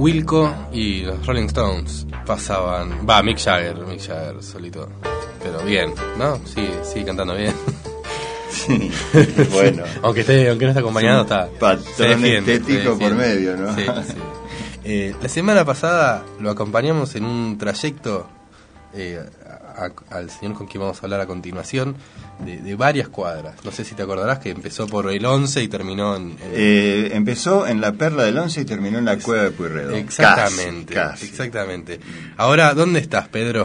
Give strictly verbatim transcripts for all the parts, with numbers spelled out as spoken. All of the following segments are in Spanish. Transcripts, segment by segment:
Wilco y los Rolling Stones pasaban. Va, Mick Jagger, Mick Jagger solito. Pero bien, ¿no? Sí, sí, cantando bien. Sí, bueno. aunque esté, aunque no esté acompañado, está. Patrón estético por medio, ¿no? Sí, sí. Eh, la semana pasada lo acompañamos en un trayecto eh, a, a, al señor con quien vamos a hablar a continuación, de, de varias cuadras. No sé si te acordarás que empezó por el once y terminó en... en eh, empezó en la Perla del Once y terminó en la es, Cueva de Pueyrredón. Exactamente, casi, casi. exactamente. Ahora, ¿dónde estás, Pedro?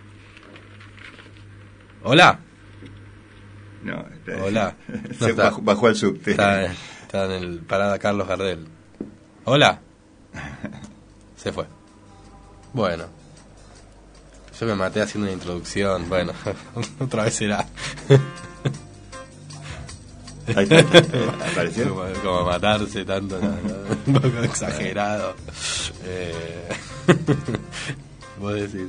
¿Hola? No, está, Hola. No se bajó, bajó al subte. Está, está en el parada Carlos Gardel. Hola. Se fue. Bueno. Yo me maté haciendo una introducción. Bueno, otra vez será. Ahí está, ¿apareció? Como, como matarse tanto, no, no, un poco exagerado. Eh, ¿Vos decís?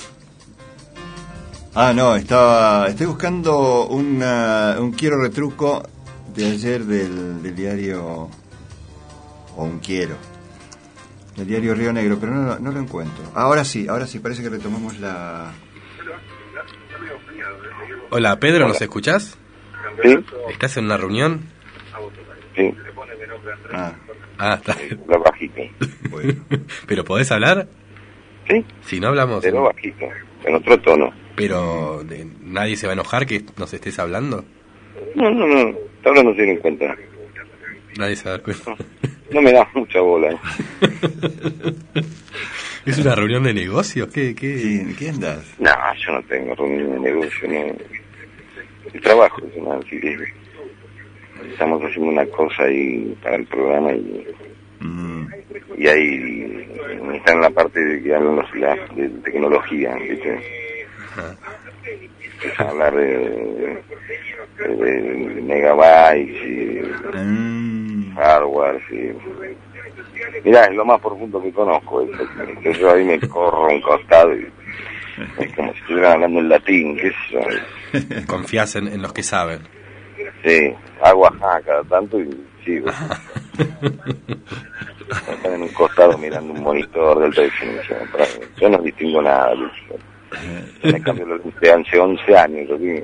Ah, no, estaba estoy buscando una, un quiero retruco de ayer del, del diario, o un quiero, del diario Río Negro, pero no, no lo encuentro. Ahora sí, ahora sí, parece que retomamos la... Hola, Pedro, ¿nos escuchás? Sí. ¿Estás en una reunión? Sí. Ah, ah está. La bajito. Bueno. ¿Pero podés hablar? Sí. Si no hablamos... Pero bajito, en otro tono. Pero eh, nadie se va a enojar que nos estés hablando. No, no, no. Ahora no se den cuenta. Nadie se va a dar cuenta. No, no me das mucha bola. ¿Es una reunión de negocios? ¿Qué, qué? Sí, ¿en qué andas? No, yo no tengo reunión de negocio. No. El trabajo es una alquiler. Estamos haciendo una cosa ahí para el programa y... Mm. Y ahí está en la parte de que hablan los la, de tecnología, ¿viste? Es hablar de, de, de megabytes y Mm. hardware y... Mirá, es lo más profundo que conozco, es que yo ahí me corro a un costado y es como si estuvieran hablando en latín, qué sé yo. Confías en, en los que saben. Sí, hago ajá cada tanto y sigo. Están en un costado mirando un monitor de alta definición. Yo no distingo nada. Me cambio los de hace once años, lo vi.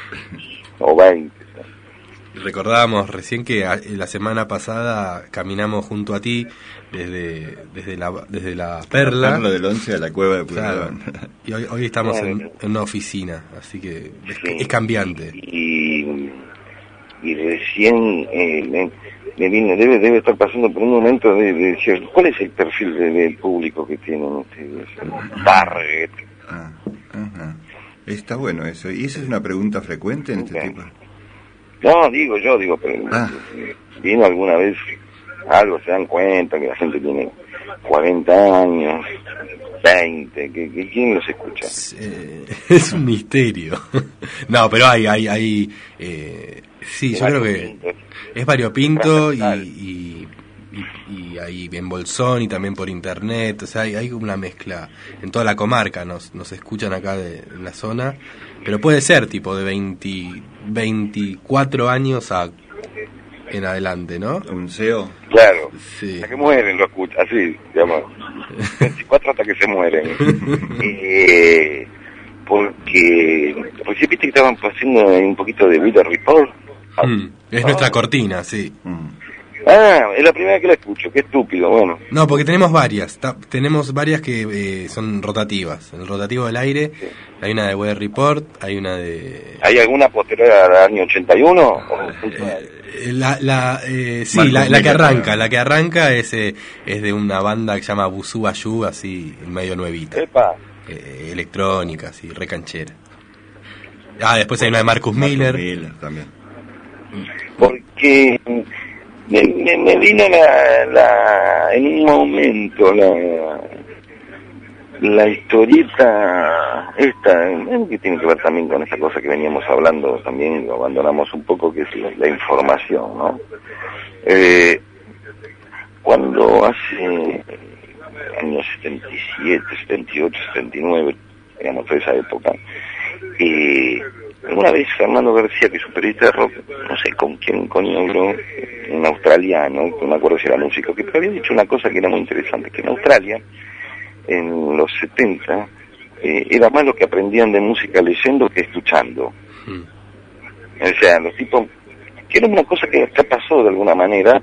O veinte. Recordábamos recién que a, la semana pasada caminamos junto a ti desde desde la desde la Perla, la Perla del Once a la Cueva de Pueyrredón. Claro. Y hoy, hoy estamos en, en una oficina, así que es, sí. es cambiante. Y, y recién eh, me, me vino, debe debe estar pasando por un momento de, de decir, ¿cuál es el perfil de, del público que tienen ustedes? Target. Ah, ajá. Está bueno eso. ¿Y esa es una pregunta frecuente en este okay. tipo? No, digo yo, digo, pero ah. ¿vino alguna vez algo? ¿Se dan cuenta que la gente tiene cuarenta años, veinte? ¿Que, que, ¿Quién los escucha? Es, eh, es un misterio. No, pero hay, hay, hay eh, sí, yo creo que es variopinto y, y, y, y hay en Bolsón y también por internet, o sea, hay, hay una mezcla en toda la comarca, nos, nos escuchan acá de, en la zona, pero puede ser tipo de veinte, veinticuatro años a en adelante, ¿no? Un C E O. Claro, sí. Hasta que mueren lo escuchan, así, digamos, veinticuatro hasta que se mueren. eh, porque, pues sí, viste que estaban haciendo un poquito de Weather Report. Mm, es ¿no? nuestra cortina, sí. Mm. Ah, es la primera vez que la escucho, qué estúpido, bueno. No, porque tenemos varias, ta, tenemos varias que eh, son rotativas. El rotativo del aire, sí. Hay una de Weather Report, hay una de... ¿Hay alguna posterior al año ochenta y uno? ¿O eh, la, la, eh, sí, la, la que arranca, la que arranca es, eh, es de una banda que se llama Busu Bayu, así, medio nuevita. Epa. Eh, electrónica, así, recanchera. Ah, después hay una de Marcus, Marcus Miller. Miller también. Porque... Me, me, me vino la, la, en un momento la, la historieta esta, que tiene que ver también con esa cosa que veníamos hablando, también lo abandonamos un poco, que es la, la información, ¿no? Eh, cuando hace años setenta y siete, setenta y ocho, setenta y nueve, digamos, toda esa época, eh, alguna vez Fernando García, que es un periodista de rock, no sé con quién coño habló, un australiano, no me acuerdo si era músico, que había dicho una cosa que era muy interesante, que en Australia, en los setenta, eh, era más lo que aprendían de música leyendo que escuchando. Mm. O sea, los tipos, que era una cosa que acá pasó de alguna manera,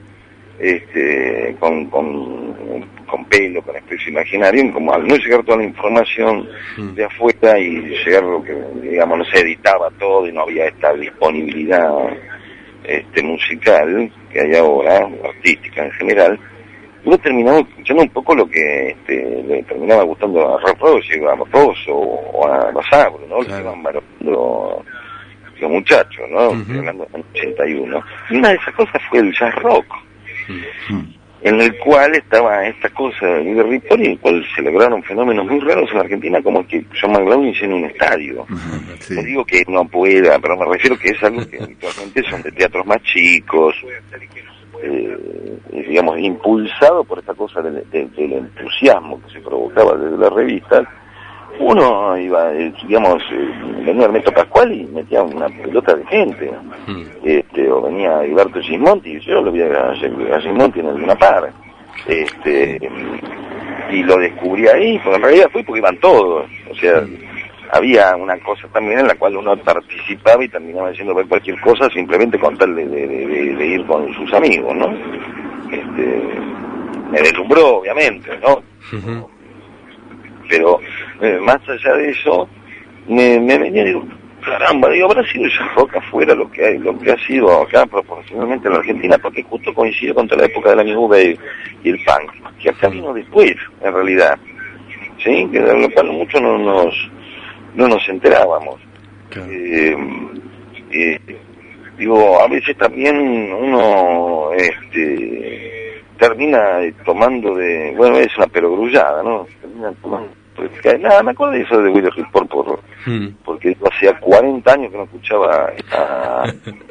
este, con, con, con pelo, con expresión imaginaria, como al no llegar toda la información mm. de afuera y llegar lo que, digamos, no se editaba todo y no había esta disponibilidad este, musical que hay ahora, artística en general, uno terminaba escuchando un poco lo que este, le terminaba gustando a Ralph Roger, a Rosso o a Basabro, ¿no? Claro. Lo que iban valorando los muchachos, ¿no? Uh-huh. Hablando en ochenta y uno. Y una de esas cosas fue el jazz rock, uh-huh. en el cual estaba esta cosa de Ripoll, en el cual celebraron fenómenos muy raros en Argentina, como el que John McLaughlin llena un estadio. Uh-huh. Sí. No digo que no pueda, pero me refiero que es algo que habitualmente son de teatros más chicos, eh, digamos, impulsado por esta cosa del, del, del entusiasmo que se provocaba desde las revistas. Uno iba, digamos, venía Ernesto Pascual y metía una pelota de gente, mm. este, o venía Hilberto Gismonti, y yo lo vi a, a Gismonti en el Luna Par, este, y lo descubrí ahí, porque en realidad fue porque iban todos, o sea, mm. había una cosa también en la cual uno participaba y terminaba diciendo ver cualquier cosa simplemente con tal de, de, de, de ir con sus amigos, ¿no? Este, me deslumbró, obviamente, ¿no? Uh-huh. Pero eh, más allá de eso, me, me venía y digo, caramba, digo, habrá sido esa rock afuera lo que hay, lo que ha sido acá proporcionalmente en la Argentina, porque justo coincide con toda la época de la New Wave y el punk, que acá vino después, en realidad, ¿sí? Que de lo cual muchos no nos, no nos enterábamos. Claro. Eh, eh, digo, a veces también uno, este... termina tomando de, bueno, es una perogrullada, ¿no? Termina tomando, pues, nada, me acuerdo de eso de Willy Ripoll por, mm. porque hacía cuarenta años que no escuchaba esta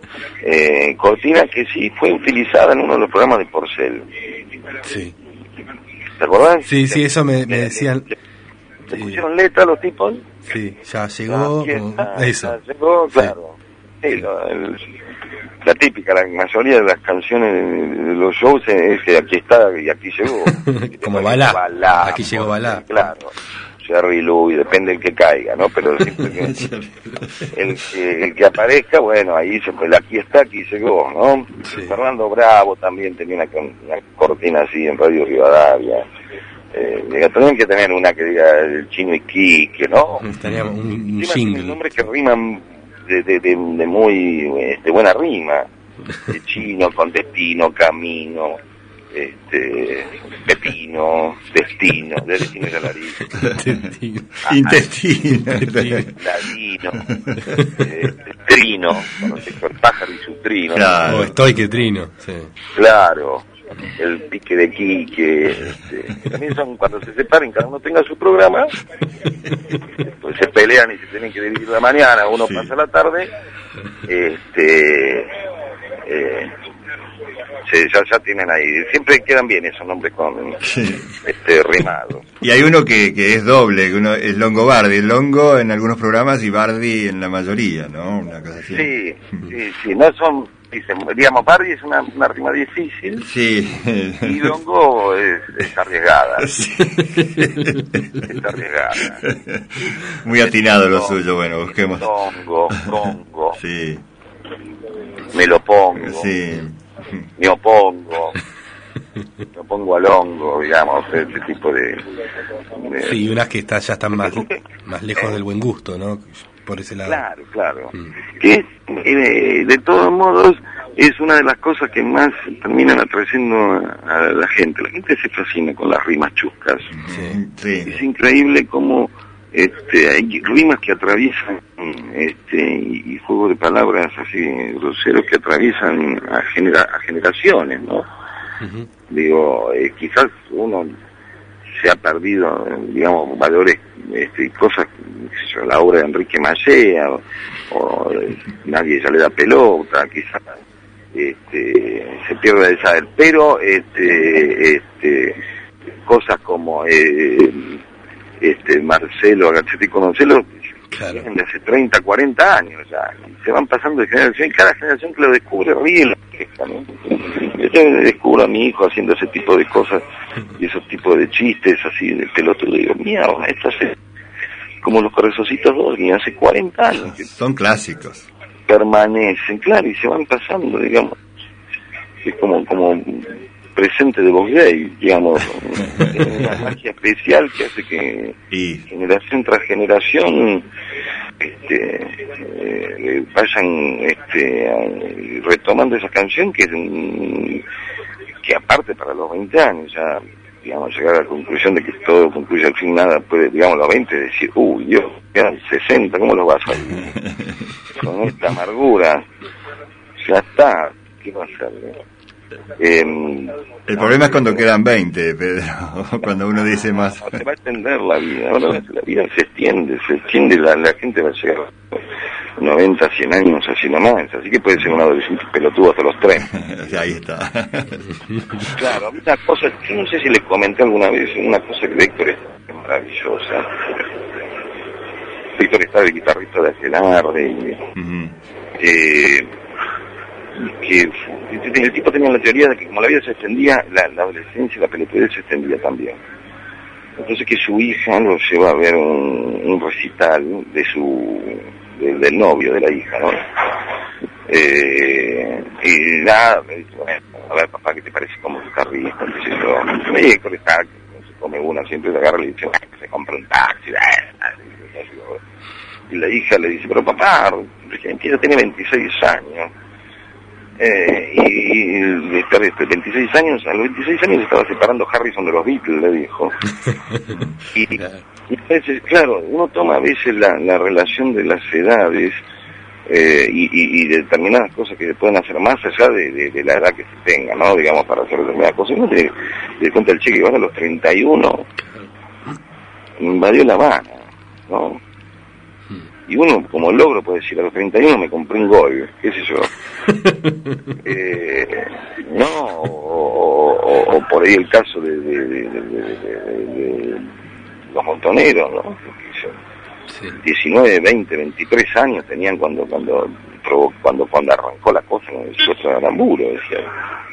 eh, cortina que sí fue utilizada en uno de los programas de Porcel. Sí. ¿Te acordás? Sí, sí, eso me, me decían. ¿Te pusieron letra los tipos? Sí, ya llegó. Ah, o... Eso. Ya llegó, claro. Sí, sí lo, el, la típica, la mayoría de las canciones de los shows es que aquí está y aquí llegó. Como Balá, Balá, aquí llegó Balá. Claro, Jerry Louis, depende del que caiga, ¿no? Pero siempre que el, que, el que aparezca, bueno, ahí se pues, aquí está, aquí llegó, ¿no? Sí. Fernando Bravo también tenía una, una cortina así en Radio Rivadavia. Eh, tenían que tener una que diga el Chino Iquique, ¿no? Estaría un, un single. Nombres que riman de, de, de, de muy de buena rima, de Chino, con destino, camino, este, pepino, destino, de destino de la nariz, ah, intestino, ladino, eh, trino, con el pájaro y su trino, claro. O estoy que trino, sí. Claro, el pique de Quique, este, también son cuando se separen, cada uno tenga su programa, pues se pelean y se tienen que dividir la mañana, uno sí. Pasa la tarde, este, eh, se, ya, ya tienen ahí, siempre quedan bien esos nombres con sí. este rimado. Y hay uno que, que es doble, que uno es Longobardi, el Longo en algunos programas y Bardi en la mayoría, ¿no? Una cosa así. Sí, sí, sí, no son, dicen, digamos, Bardi es una, una rima difícil, sí. Y Longo es, es arriesgada, sí. Es arriesgada. Muy atinado lo suyo, bueno, busquemos. Longo, Congo, sí. Me lo pongo, sí. Me opongo, me opongo al hongo, digamos, ese tipo de, de... Sí, unas que está, ya están más, más lejos del buen gusto, ¿no? Por ese lado. Claro, claro. Mm. Que eh, de todos modos es una de las cosas que más terminan atrayendo a, a la gente. La gente se fascina con las rimas chuscas. Sí, sí. Es increíble cómo este, hay rimas que atraviesan este, y, y juegos de palabras así groseros que atraviesan a, genera, a generaciones, ¿no? Uh-huh. Digo, eh, quizás uno se ha perdido, digamos, valores, este, cosas, la obra de Enrique Mallea, o, o eh, nadie ya le da pelota, quizás este, se pierde de saber, pero este, este, cosas como eh, este Marcelo Agachetti con Marcelo Claro. Vienen de hace treinta, cuarenta años ya, y se van pasando de generación, y cada generación que lo descubre ríe la queja, ¿no? Yo también descubro a mi hijo haciendo ese tipo de cosas, y esos tipos de chistes así de pelotudo, y digo, mira, esto hace como los corazoncitos dos, y hace cuarenta años. Que son clásicos. Permanecen, claro, y se van pasando, digamos, es como, como presente de voz gay, digamos, una magia especial que hace que y... generación tras generación este, eh, vayan este, retomando esa canción que, que aparte para los veinte años ya, digamos, llegar a la conclusión de que todo concluye al fin, nada puede, digamos, los veinte decir, uy, Dios, quedan sesenta, ¿cómo los vas a ir? Con esta amargura, ya está, ¿qué va a hacer? Eh, el problema es cuando quedan veinte, Pedro, cuando uno dice más. No, se va a extender la vida, ahora la vida se extiende, se extiende, la, la gente va a llegar a noventa, cien años así nomás, así que puede ser un adolescente pelotudo hasta los treinta. Ahí está. Claro, una cosa, yo no sé si les comenté alguna vez, una cosa que Héctor es maravillosa. Héctor está el guitarrista de Aquelarre y... Uh-huh. eh, que el tipo tenía la teoría de que como la vida se extendía, la, la adolescencia y la pelotudez se extendía también. Entonces que su hija lo lleva a ver un, un recital de su de, del novio de la hija, ¿no? Eh, y nada, me dice, bueno, a ver papá, ¿qué te parece como guitarrista? Entonces yo, me dice, está, se come una, siempre se agarra y le dice, bueno, que se compra un taxi, y la hija le dice, pero papá, ella tiene veintiséis años. Eh, y de veintiséis años, a los veintiséis años estaba separando Harrison de los Beatles, le dijo. Y, y a veces, claro, uno toma a veces la, la relación de las edades eh, y, y, y determinadas cosas que se pueden hacer más allá de, de, de la edad que se tenga, ¿no? Digamos, para hacer determinadas cosas. Uno te, te cuenta el Che Guevara a los treinta y uno invadió La Habana, ¿no? Y uno, como logro, puede decir, a los treinta y uno me compré un Gol, qué sé yo. eh, no, o, o, o por ahí el caso de, de, de, de, de, de, de los montoneros, ¿no? Sí. diecinueve, veinte, veintitrés años tenían cuando cuando cuando cuando arrancó la cosa en el secuestro de Aramburu, decía.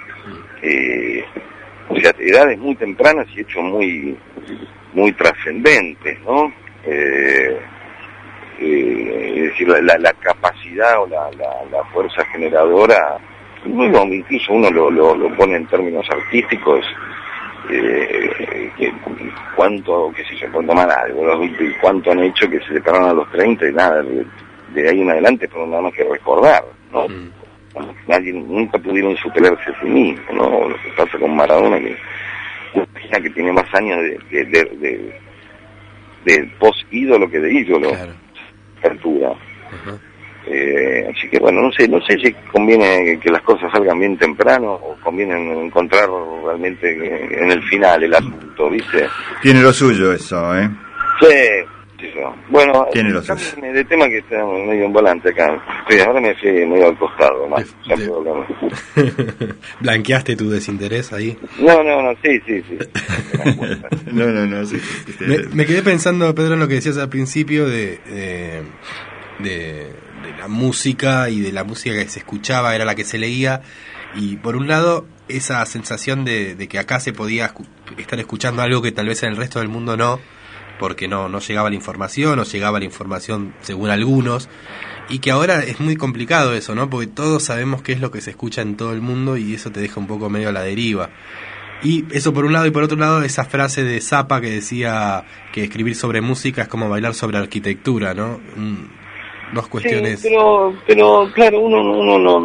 Eh, o sea, edades muy tempranas y hechos muy muy trascendentes, ¿no? Eh, Eh, es decir, la, la, la capacidad o la, la, la fuerza generadora, bueno, incluso uno lo, lo, lo pone en términos artísticos, eh, que, cuánto, que si se puede tomar algo, cuánto han hecho que se separaron a los treinta y nada, de, de ahí en adelante, pero nada más que recordar, ¿no? Mm. Nadie, nunca pudieron superarse a sí mismos, ¿no? Lo que pasa con Maradona, que una que tiene más años de, de, de, de, de post-ídolo que de ídolo. Claro. Apertura. Uh-huh. Eh, así que bueno, no sé, no sé si conviene que las cosas salgan bien temprano o conviene encontrar realmente en el final el asunto, ¿viste? Tiene lo suyo eso, ¿eh? Sí, sí, sí. Bueno, tiene lo suyo. De tema que está medio en volante acá. Sí, ahora me fui medio al costado, más. De, de... ¿Blanqueaste tu desinterés ahí? No, no, no, sí, sí, sí. no, no, no, sí. Me, me quedé pensando, Pedro, en lo que decías al principio de, de, de, de la música y de la música que se escuchaba era la que se leía, y por un lado esa sensación de, de que acá se podía escu- estar escuchando algo que tal vez en el resto del mundo no, porque no, no llegaba la información, o llegaba la información según algunos, y que ahora es muy complicado eso, ¿no? Porque todos sabemos qué es lo que se escucha en todo el mundo y eso te deja un poco medio a la deriva. Y eso por un lado, y por otro lado esa frase de Zappa que decía que escribir sobre música es como bailar sobre arquitectura, ¿no? Mm, dos cuestiones. Sí, pero, pero claro, uno, uno no,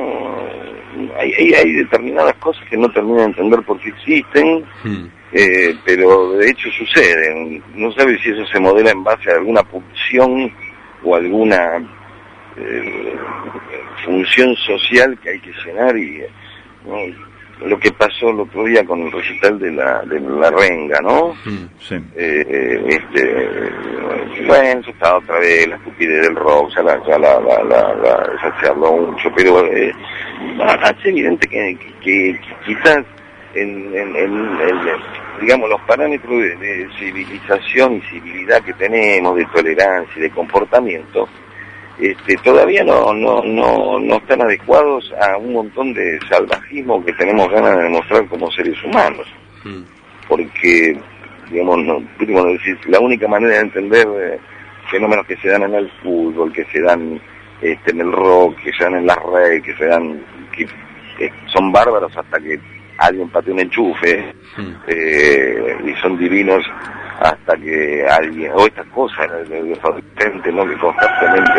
no, hay, hay, hay determinadas cosas que no termina de entender por qué existen. Hmm. Eh, pero de hecho suceden. No sabes si eso se modela en base a alguna pulsión o alguna eh, función social que hay que llenar, y ¿no? Lo que pasó el otro día con el recital de la de la renga, ¿no? Mm, sí. eh, este bueno, eso está otra vez la estupidez del rock, ya la ya la, la, la, la ya se habló mucho, pero eh, es evidente que, que, que quizás en, en, en, en digamos, los parámetros de, de civilización y civilidad que tenemos, de tolerancia y de comportamiento, este, todavía no, no, no, no están adecuados a un montón de salvajismo que tenemos ganas de demostrar como seres humanos. Mm. Porque, digamos, no, como decir, la única manera de entender eh, fenómenos que se dan en el fútbol, que se dan este, en el rock, que se dan en las redes, que se dan, que, que son bárbaros hasta que alguien patea un enchufe, mm. eh, y son divinos hasta que alguien, o estas cosas de, de fabricante, ¿no? Que constantemente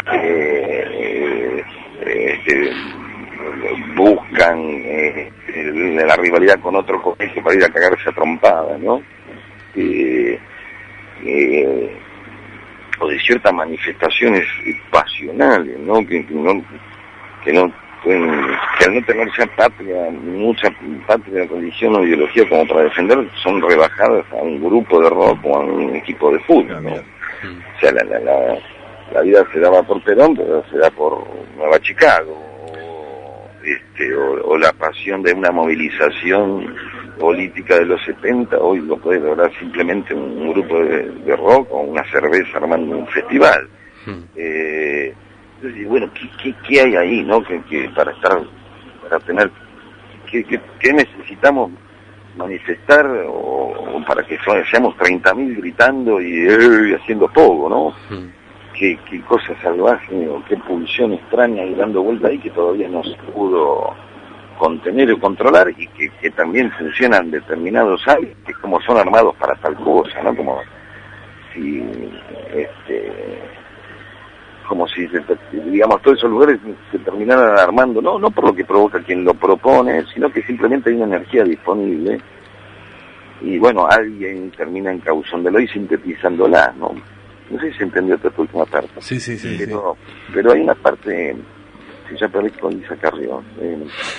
eh, eh, este, buscan eh, la rivalidad con otro colegio para ir a cagarse a trompada, ¿no? Eh, eh, o de ciertas manifestaciones pasionales, ¿no? Que, que no, que no pueden, que al no tener ya patria, mucha patria, religión o ideología como para defender, son rebajadas a un grupo de rock o a un equipo de fútbol, ¿no? O sea, la, la, la, la vida se daba por Perón, pero se da por Nueva Chicago, o, este, o, o la pasión de una movilización política de los setenta, hoy lo puede lograr simplemente un grupo de, de rock o una cerveza armando un festival. Hmm. Eh, entonces, bueno, ¿qué, qué, qué hay ahí, no? Que, que para estar, para tener, ¿qué, qué, qué necesitamos manifestar o, o para que seamos treinta mil gritando y eh, haciendo poco, ¿no? Hmm. ¿Qué, qué cosa salvaje o qué pulsión extraña y dando vuelta ahí que todavía no se pudo contener o controlar, y que, que también funcionan determinados hábitos que como son armados para tal cosa, ¿no? Como si, este, como si, se, digamos, todos esos lugares se terminaran armando, no, no por lo que provoca quien lo propone, sino que simplemente hay una energía disponible, y bueno, alguien termina encauzándolo y sintetizándola, ¿no? No sé si se entendió esta última parte. Sí, sí, sí. Pero, sí. pero hay una parte, si ya perdí con Lisa Carrión, eh,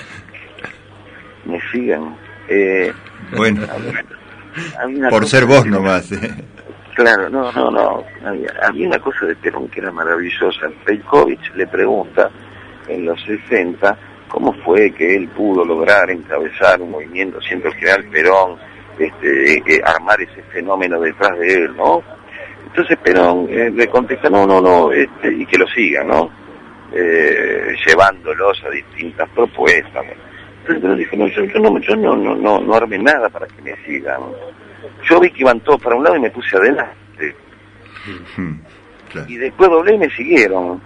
me sigan. Eh, bueno, por ser vos nomás. Eh. Claro, no, no, no. Había, había una cosa de Perón que era maravillosa. Peikovic le pregunta en los sesenta cómo fue que él pudo lograr encabezar un movimiento, siendo el general Perón, este, eh, armar ese fenómeno detrás de él, ¿no? Entonces Perón eh, le contesta, no, no, no, este, y que lo siga, ¿no? Eh, llevándolos a distintas propuestas, ¿no? Entonces dije, no, yo, yo, no, yo no, no, no, no armé nada para que me sigan. Yo vi que iban todos para un lado y me puse adelante. Mm, claro. Y después doblé y me siguieron.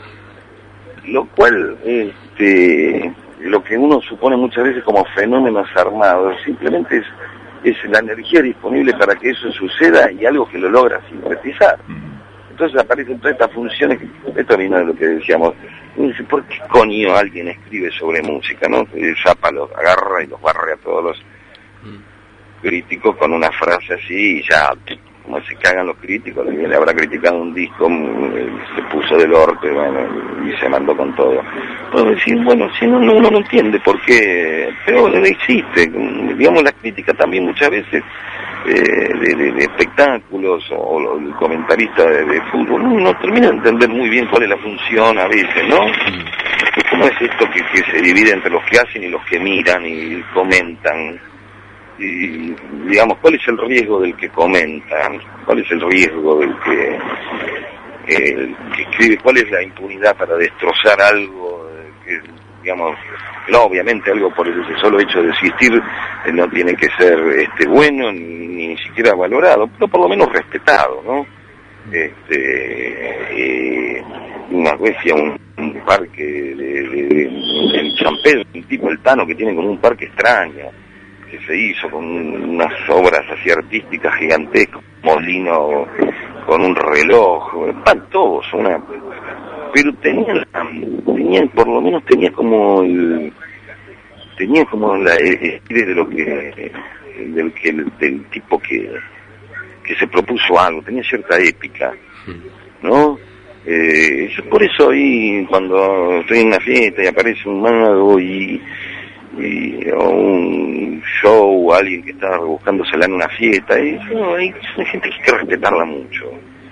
Lo cual, este, lo que uno supone muchas veces como fenómenos armados, simplemente es, es la energía disponible para que eso suceda y algo que lo logra sintetizar. Mm. Entonces aparecen todas estas funciones, esto vino de lo que decíamos, ¿por qué coño alguien escribe sobre música, no? Zappa los agarra y los barre a todos los críticos con una frase así y ya, como se cagan los críticos, alguien le habrá criticado un disco, se puso del orto y, bueno, y se mandó con todo. Puedo decir, bueno, si no, no, uno no entiende por qué, pero existe, digamos, la crítica también muchas veces, Eh, de, de, de espectáculos o, o el comentarista de, de fútbol no, no termina de entender muy bien cuál es la función a veces, ¿no? ¿Cómo es esto que, que se divide entre los que hacen y los que miran y comentan? Y digamos, ¿cuál es el riesgo del que comenta? ¿Cuál es el riesgo del que, eh, que escribe? ¿Cuál es la impunidad para destrozar algo que, digamos, no, obviamente algo por el solo hecho de existir eh, no tiene que ser este bueno ni, ni siquiera valorado, pero por lo menos respetado, ¿no? Este, eh, una vez fui a un, un parque de, de, de, en San Pedro, un tipo, el Tano, que tiene como un parque extraño, que se hizo con unas obras así artísticas gigantescas, molino con un reloj, espantoso, una... pero tenían, tenían, por lo menos tenía como el, tenía como la estilo de lo que, del que, del tipo que, que se propuso algo, tenía cierta épica, ¿no? Eh, yo por eso ahí, cuando estoy en una fiesta y aparece un mago y, y o un show, o alguien que está buscándosela en una fiesta, y no, hay gente que hay que respetarla mucho.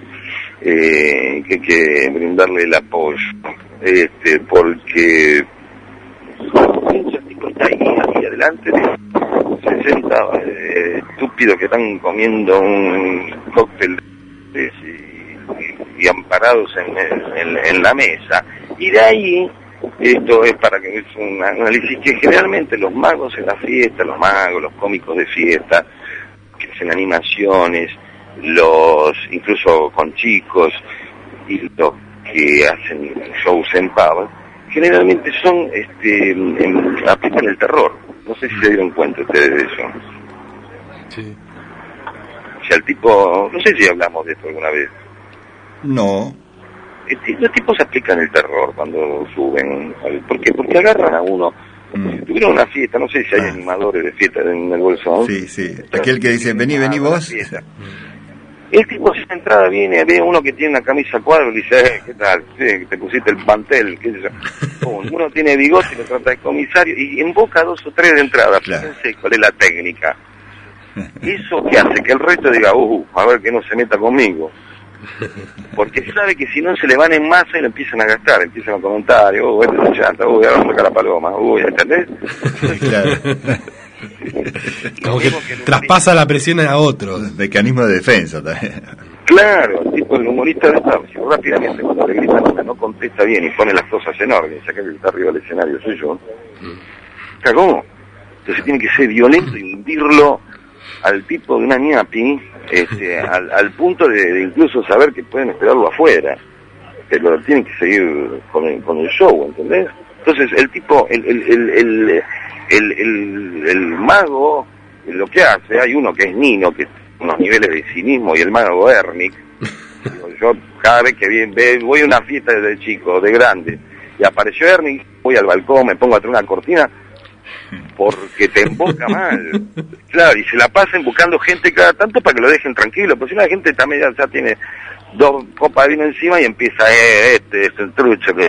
Eh, que hay que brindarle el apoyo, este, porque el tipo está ahí, ahí adelante, se sesenta eh, estúpidos que están comiendo un cóctel de, y, y amparados en, en, en la mesa. Y de ahí, esto es para que es un análisis que generalmente los magos en la fiesta, los magos, los cómicos de fiesta, que hacen animaciones, los incluso con chicos, y los que hacen shows en pavas, generalmente son, este, en, aplican el terror. No sé si se dieron cuenta ustedes de eso. Sí. O sea, el tipo, no sé si hablamos de esto alguna vez. No. El, los tipos aplican el terror cuando suben. ¿Por qué? Porque agarran a uno. Mm. Si tuvieron una fiesta, no sé si hay ah. animadores de fiesta en el Bolsón. Sí, sí. Aquel que dice, vení, vení vos. El tipo, si la entrada viene, ve a uno que tiene una camisa cuadro y dice, eh, ¿qué tal? Sí, te pusiste el mantel, qué sé yo. Uno tiene bigote y lo trata de comisario y invoca dos o tres de entrada. Claro. Fíjense cuál es la técnica. Eso que hace que el resto diga, uh, a ver que no se meta conmigo. Porque sabe que si no se le van en masa y lo empiezan a gastar, empiezan a comentar, uh, este es chanta, uy, uh, ahora vamos a sacar la paloma, uy, uh, ¿entendés? Claro. Como que, que traspasa la presión a otros. Mecanismo de defensa también. Claro, el tipo, el humorista de esta, si rápidamente cuando le gritan una no contesta bien y pone las cosas en orden, ya que el que está arriba del escenario soy yo. Mm. ¿Cómo? Entonces tiene que ser violento y hundirlo al tipo de una ñapi, este, al, al punto de, de incluso saber que pueden esperarlo afuera, pero tienen que seguir con el, con el show, ¿entendés? Entonces el tipo, el, el, el, el El, el, el mago, lo que hace, hay uno que es Nino, que tiene unos niveles de cinismo, y el mago Ernick. Yo cada vez que bien, voy a una fiesta desde chico, de grande, y apareció Ernick, voy al balcón, me pongo a traer una cortina, porque te emboca mal. Claro, y se la pasan buscando gente cada tanto para que lo dejen tranquilo, porque si la gente también ya, ya tiene dos copas de vino encima y empieza, eh, este, este, el trucho, que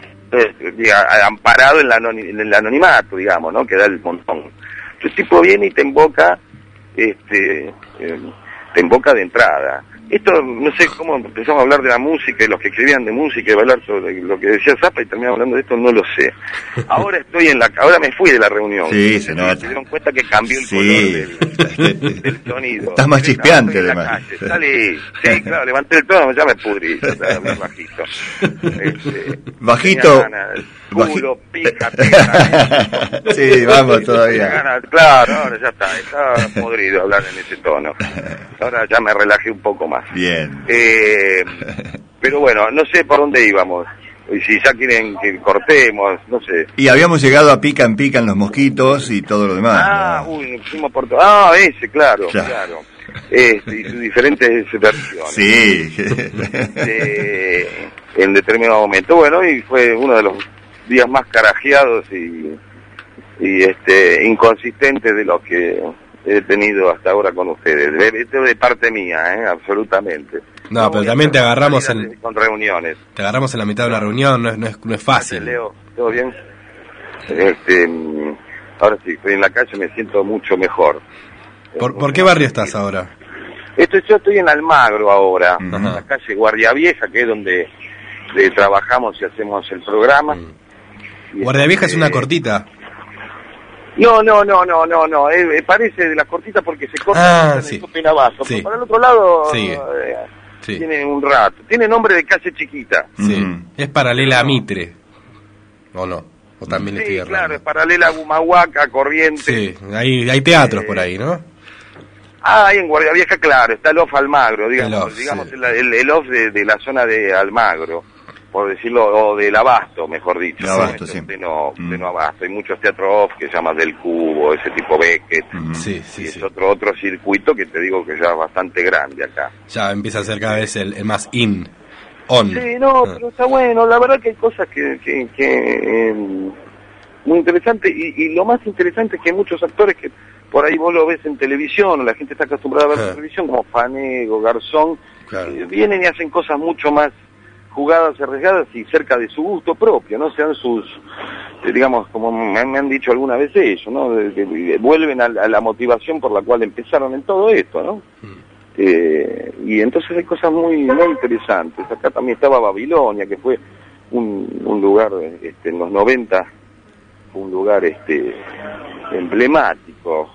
amparado en, la en el anonimato, digamos, ¿no? Que da el montón. Entonces el tipo viene y te emboca, este, eh, te emboca de entrada. Esto, no sé cómo empezamos a hablar de la música y los que escribían de música y bailar sobre lo que decía Zappa y terminamos hablando de esto, no lo sé. Ahora estoy en la, ahora me fui de la reunión. Sí, se nota. Se dieron cuenta que cambió el sí. color del, del sonido. Estás más chispeante, además. Dale, sí, claro, levanté el tono, ya me pudrí, ya estaba muy bajito. Este, bajito. Culo, pica, pica. Sí, vamos todavía. Ganas, claro, ahora ya está, está podrido hablar en ese tono. Ahora ya me relajé un poco más. Bien. Eh, pero bueno, no sé por dónde íbamos. Y si ya quieren que cortemos, no sé. Y habíamos llegado a pican, pican los mosquitos y todo lo demás. Ah, ¿no? Uy, nos fuimos por todo. Ah, ese, claro, claro. claro. Este, y sus diferentes versiones. Sí. De, en determinado momento. Bueno, y fue uno de los días más carajeados y, y este inconsistentes de los que he tenido hasta ahora con ustedes. Esto de parte mía, ¿eh? Absolutamente. No, no pero también te agarramos en... Con reuniones. Te agarramos en la mitad de una reunión, no es, no es, no es fácil. Leo, ¿todo bien? Este, ahora sí, estoy en la calle, me siento mucho mejor. ¿Por, ¿por qué barrio estás ahora? Esto, yo estoy en Almagro ahora, Ajá. en la calle Guardia Vieja, que es donde de, trabajamos y hacemos el programa. Mm. Guardia Vieja este, es una cortita. No, no, no, no, no, no, eh, parece de la cortita porque se corta ah, en sí. el Abasto, sí. pero para el otro lado sí. eh, sí. tiene un rato, tiene nombre de calle chiquita. Sí, mm. es paralela a Mitre, ¿o no? ¿O también sí, le estoy claro, es paralela a Humahuaca, Corrientes. Sí, hay, hay teatros eh, por ahí, ¿no? Ah, ahí en Guardia Vieja, claro, está el off Almagro, digamos, el off, digamos sí. el, el, el off de, de la zona de Almagro, por decirlo, o del Abasto, mejor dicho. El Abasto, sí. De no, mm. de no Abasto. Hay muchos teatros off que se llaman Del Cubo, ese tipo Beckett. Mm. Sí, sí, y es sí. otro otro circuito que te digo que ya es bastante grande acá. Ya empieza a ser cada vez el, el más in, on. Sí, no, ah. pero está bueno. La verdad que hay cosas que... que, que eh, muy interesante, y, y lo más interesante es que hay muchos actores que por ahí vos lo ves en televisión, o la gente está acostumbrada a ver ah. televisión, como Fanego, Garzón, claro. eh, vienen y hacen cosas mucho más jugadas, arriesgadas y cerca de su gusto propio, ¿no? Sean sus, eh, digamos, como me, me han dicho alguna vez ellos, ¿no? De, de, de, vuelven a, a la motivación por la cual empezaron en todo esto, ¿no? Mm. Eh, y entonces hay cosas muy, muy interesantes. Acá también estaba Babilonia, que fue un, un lugar este, en los noventa, un lugar este emblemático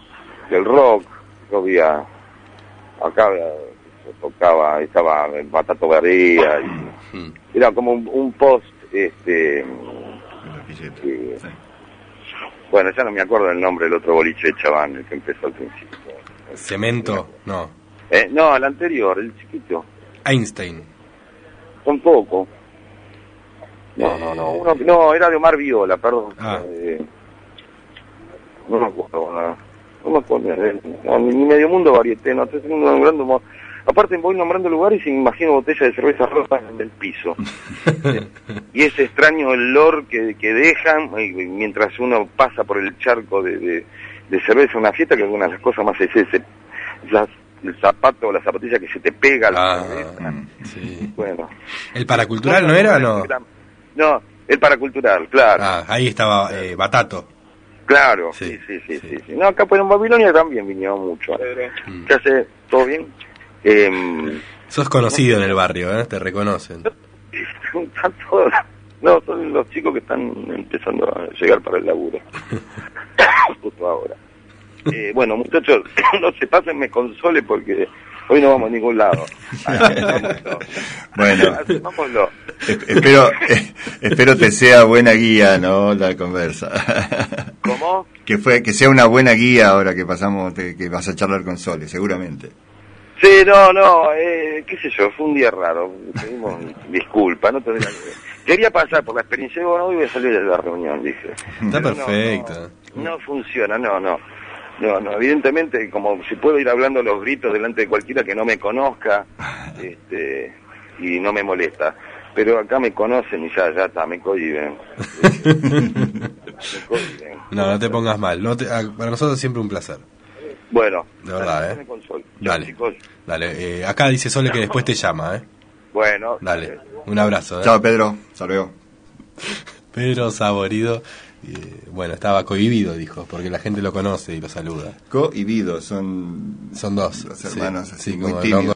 del rock, yo había, acá se tocaba, estaba el Batato Garría, y mm. era como un, un post, este, eh, sí. Bueno, ya no me acuerdo el nombre del otro boliche de Chaván, el que empezó al principio. Cemento, no. Eh, no, el anterior, el chiquito. Einstein. Tampoco. No, eh... no, no, uno, no, era de Omar Viola, perdón. Ah. Eh, no me acuerdo, no, no me acuerdo. Eh, no, ni medio mundo varieté, no, estoy nombrando. Aparte voy nombrando lugares y me imagino botellas de cerveza rota en el piso. Y ese extraño olor que, que dejan mientras uno pasa por el charco de, de, de cerveza, una fiesta, que una de las cosas más es ese, esas, el zapato o la zapatilla que se te pega a la ah, cabeza. Sí. Bueno. ¿El paracultural no, no era o no? No, el paracultural, claro. Ah, ahí estaba eh, Batato. Claro, sí, sí, sí, sí. sí, sí. No, acá pues en Babilonia también vinieron mucho. Mm. ¿Qué hace? ¿Todo bien? Eh, Sos conocido en el barrio, ¿eh? Te reconocen. Todos, no, son los chicos que están empezando a llegar para el laburo. Justo ahora. Eh, bueno, muchachos, no se pasen, me console porque hoy no vamos a ningún lado. Hagámoslo. Bueno, Hagámoslo. espero, eh, espero te sea buena guía, ¿no? La conversa. ¿Cómo? Que fue, que sea una buena guía ahora que pasamos, te, que vas a charlar con Sole, seguramente. Sí, no, no, eh, qué sé yo, fue un día raro, pedimos disculpas, no tendría que... Quería pasar por la experiencia de bueno, y voy a salir de la reunión, dije. Está Pero perfecto. No, no, no funciona, no, no, no, no, evidentemente, como si puedo ir hablando los gritos delante de cualquiera que no me conozca, este, y no me molesta, pero acá me conocen y ya, ya está, me cohiben. me cohiben. No, no te pongas mal, no te, para nosotros siempre un placer. Bueno, de verdad, ¿eh? Dale, chicos. Dale. Eh, acá dice Sole que después te llama, ¿eh? Bueno. Dale, un abrazo, ¿eh? Chao, Pedro. Hasta luego. Pedro Saborido, eh, bueno, estaba cohibido, dijo, porque la gente lo conoce y lo saluda. Cohibido, son... Son dos. Los hermanos, sí, así, sí, muy como tímidos.